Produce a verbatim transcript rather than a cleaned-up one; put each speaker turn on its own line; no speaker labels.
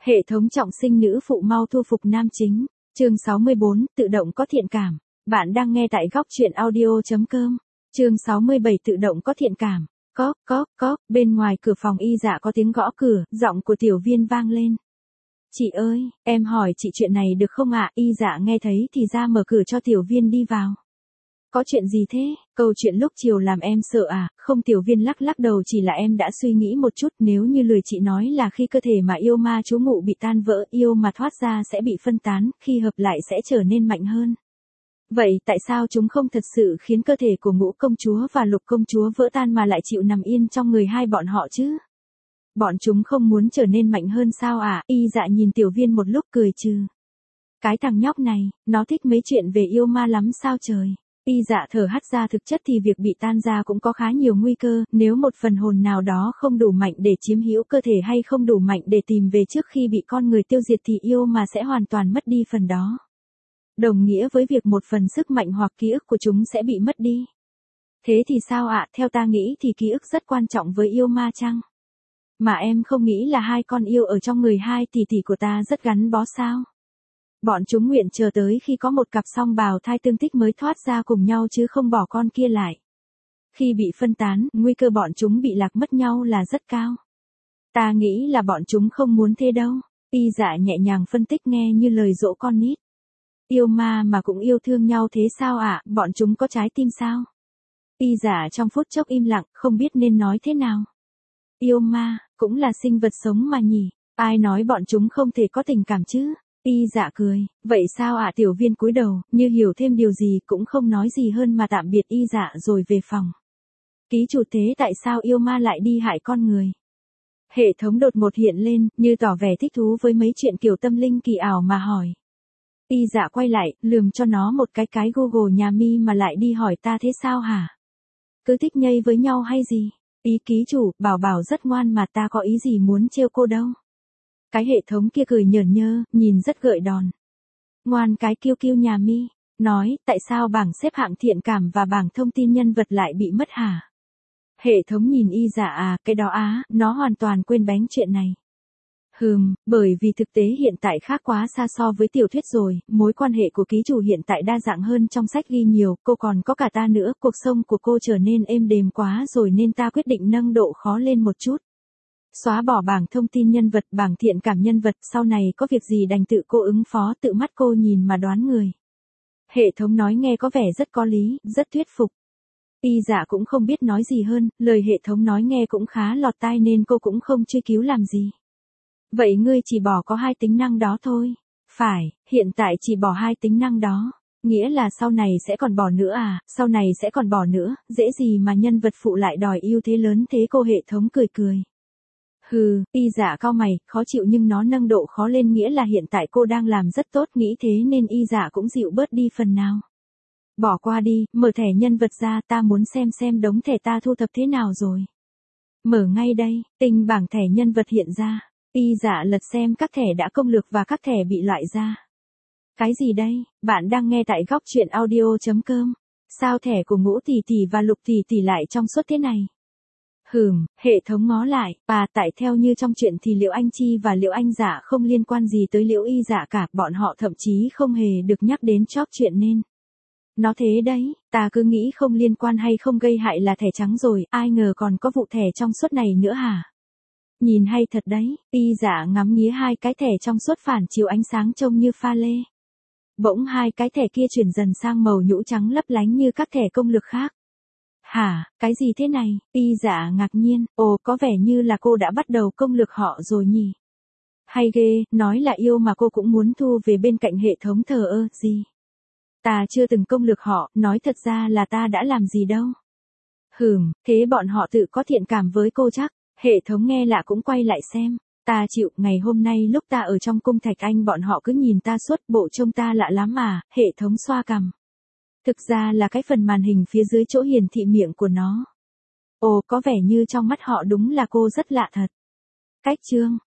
Hệ thống trọng sinh nữ phụ mau thu phục nam chính. Chương sáu mươi bốn, tự động có thiện cảm. Bạn đang nghe tại góc truyện audio.com. Chương sáu mươi bảy, tự động có thiện cảm. Có, có, có, bên ngoài cửa phòng Y Dạ có tiếng gõ cửa, giọng của Tiểu Viên vang lên. Chị ơi, em hỏi chị chuyện này được không ạ? Y Dạ nghe thấy thì ra mở cửa cho Tiểu Viên đi vào. Có chuyện gì thế? Câu chuyện lúc chiều làm em sợ à? Không, Tiểu Viên lắc lắc đầu, chỉ là em đã suy nghĩ một chút, nếu như lời chị nói là khi cơ thể mà yêu ma trú ngụ bị tan vỡ, yêu mà thoát ra sẽ bị phân tán, khi hợp lại sẽ trở nên mạnh hơn. Vậy tại sao chúng không thật sự khiến cơ thể của Ngũ công chúa và Lục công chúa vỡ tan mà lại chịu nằm yên trong người hai bọn họ chứ? Bọn chúng không muốn trở nên mạnh hơn sao à? Y Dạ nhìn Tiểu Viên một lúc cười trừ. Cái thằng nhóc này, nó thích mấy chuyện về yêu ma lắm sao trời? Y Dạ thở hắt ra, thực chất thì việc bị tan ra cũng có khá nhiều nguy cơ, nếu một phần hồn nào đó không đủ mạnh để chiếm hữu cơ thể hay không đủ mạnh để tìm về trước khi bị con người tiêu diệt thì yêu mà sẽ hoàn toàn mất đi phần đó. Đồng nghĩa với việc một phần sức mạnh hoặc ký ức của chúng sẽ bị mất đi. Thế thì sao ạ? Theo ta nghĩ thì ký ức rất quan trọng với yêu ma chăng? Mà em không nghĩ là hai con yêu ở trong người hai tỷ tỷ của ta rất gắn bó sao? Bọn chúng nguyện chờ tới khi có một cặp song bào thai tương thích mới thoát ra cùng nhau chứ không bỏ con kia lại. Khi bị phân tán, nguy cơ bọn chúng bị lạc mất nhau là rất cao. Ta nghĩ là bọn chúng không muốn thế đâu. Y Dạ nhẹ nhàng phân tích nghe như lời dỗ con nít. Yêu ma mà cũng yêu thương nhau thế sao ạ? À? Bọn chúng có trái tim sao? Y Dạ trong phút chốc im lặng, không biết nên nói thế nào. Yêu ma, cũng là sinh vật sống mà nhỉ? Ai nói bọn chúng không thể có tình cảm chứ? Y Dạ cười, vậy sao ạ? À? Tiểu Viên cúi đầu, như hiểu thêm điều gì, cũng không nói gì hơn mà tạm biệt Y Dạ rồi về phòng. Ký chủ, thế tại sao yêu ma lại đi hại con người? Hệ thống đột ngột hiện lên, như tỏ vẻ thích thú với mấy chuyện kiểu tâm linh kỳ ảo mà hỏi. Y Dạ quay lại, lườm cho nó một cái cái Google nhà mi mà lại đi hỏi ta thế sao hả? Cứ thích nhây với nhau hay gì? Ý ký chủ, Bảo Bảo rất ngoan mà, ta có ý gì muốn trêu cô đâu. Cái hệ thống kia cười nhởn nhơ, nhìn rất gợi đòn. Ngoan cái kiêu kiêu nhà mi, nói, tại sao bảng xếp hạng thiện cảm và bảng thông tin nhân vật lại bị mất hả? Hệ thống nhìn Y Dạ à, cái đó á, nó hoàn toàn quên bén chuyện này. Hừm, bởi vì thực tế hiện tại khác quá xa so với tiểu thuyết rồi, mối quan hệ của ký chủ hiện tại đa dạng hơn trong sách ghi nhiều, cô còn có cả ta nữa, cuộc sống của cô trở nên êm đềm quá rồi nên ta quyết định nâng độ khó lên một chút. Xóa bỏ bảng thông tin nhân vật, bảng thiện cảm nhân vật, sau này có việc gì đành tự cô ứng phó, tự mắt cô nhìn mà đoán người. Hệ thống nói nghe có vẻ rất có lý, rất thuyết phục. Y Dạ cũng không biết nói gì hơn, lời hệ thống nói nghe cũng khá lọt tai nên cô cũng không truy cứu làm gì. Vậy ngươi chỉ bỏ có hai tính năng đó thôi. Phải, hiện tại chỉ bỏ hai tính năng đó. Nghĩa là sau này sẽ còn bỏ nữa à, sau này sẽ còn bỏ nữa, dễ gì mà nhân vật phụ lại đòi ưu thế lớn thế, cô hệ thống cười cười. Hừ, Y Dạ cau mày, khó chịu nhưng nó nâng độ khó lên nghĩa là hiện tại cô đang làm rất tốt, nghĩ thế nên Y Dạ cũng dịu bớt đi phần nào. Bỏ qua đi, mở thẻ nhân vật ra, ta muốn xem xem đống thẻ ta thu thập thế nào rồi. Mở ngay đây, tinh bảng thẻ nhân vật hiện ra. Y Dạ lật xem các thẻ đã công lược và các thẻ bị loại ra. Cái gì đây? Bạn đang nghe tại góc truyện audio.com. Sao thẻ của Ngũ tỷ tỷ và Lục tỷ tỷ lại trong suốt thế này? Hừm, hệ thống ngó lại, và tại theo như trong chuyện thì Liễu Anh Chi và Liễu Anh Dạ không liên quan gì tới Liễu Y Dạ cả, bọn họ thậm chí không hề được nhắc đến chóp chuyện nên. Nó thế đấy, ta cứ nghĩ không liên quan hay không gây hại là thẻ trắng rồi, ai ngờ còn có vụ thẻ trong suốt này nữa hả? Nhìn hay thật đấy, Y Dạ ngắm nghía hai cái thẻ trong suốt phản chiếu ánh sáng trông như pha lê. Bỗng hai cái thẻ kia chuyển dần sang màu nhũ trắng lấp lánh như các thẻ công lực khác. Hả, cái gì thế này? Y Dạ ngạc nhiên, ồ có vẻ như là cô đã bắt đầu công lực họ rồi nhỉ? Hay ghê, nói là yêu mà cô cũng muốn thu về bên cạnh hệ thống thờ ơ, gì? Ta chưa từng công lực họ, nói thật ra là ta đã làm gì đâu. Hừm, thế bọn họ tự có thiện cảm với cô chắc? Hệ thống nghe lạ cũng quay lại xem. Ta chịu, ngày hôm nay lúc ta ở trong cung Thạch Anh bọn họ cứ nhìn ta suốt, bộ trông ta lạ lắm mà, hệ thống xoa cằm. Thực ra là cái phần màn hình phía dưới chỗ hiển thị miệng của nó. Ồ, có vẻ như trong mắt họ đúng là cô rất lạ thật. Cách chương,